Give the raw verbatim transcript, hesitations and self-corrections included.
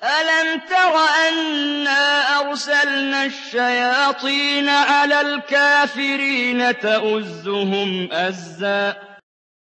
أَلَمْ تَرَ أَنَّا أَرْسَلْنَا الشَّيَاطِينَ عَلَى الْكَافِرِينَ تَؤُزُّهُمْ أَزًّا